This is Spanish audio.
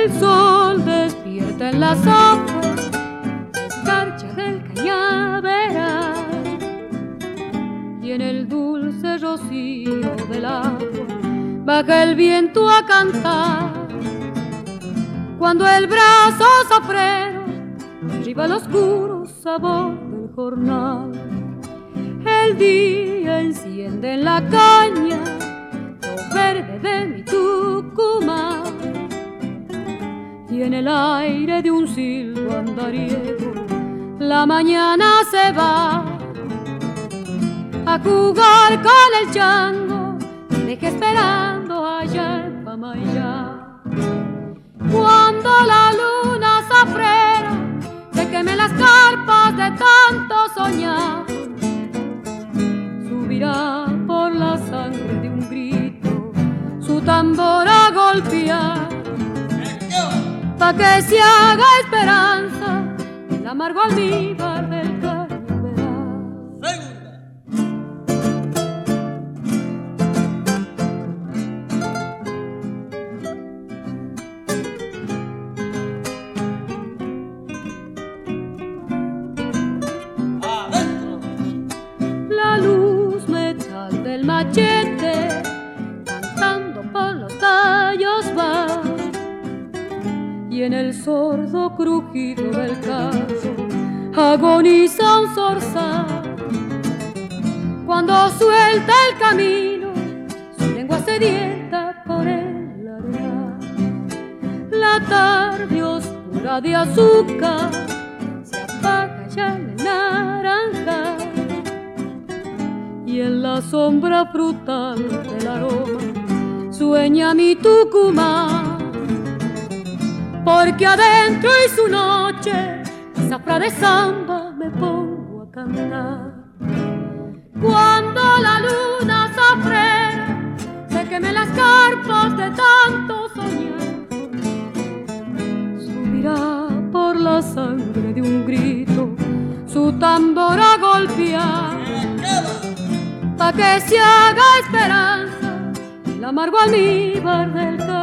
El sol despierta en las aguas, escarcha del cañaveral, y en el dulce rocío del agua baja el viento a cantar. Cuando el brazo safrero arriba el oscuro sabor del jornal, el día enciende en la caña lo verde de mi Tucumán, y en el aire de un silbo andariego la mañana se va a jugar con el chango, deje esperando allá en Pamayá. Cuando la luna zafrera se queme las carpas de tanto soñar, subirá por la sangre de un grito su tambor a golpear, pa' que se haga esperanza el amargo almíbar del cañaveral. La luz metal del machete cantando por los tallos va, y en el sordo crujido del caso agoniza un zorzal. Cuando suelta el camino, su lengua sedienta por el arenal, la tarde oscura de azúcar se apaga ya en el naranjal, y en la sombra frutal del aroma sueña mi Tucumán, porque adentro y su noche zafra de samba me pongo a cantar. Cuando la luna zafrera se queme las carpas de tanto soñar, subirá por la sangre de un grito su tambor a golpear, pa' que se haga esperanza el amargo almíbar del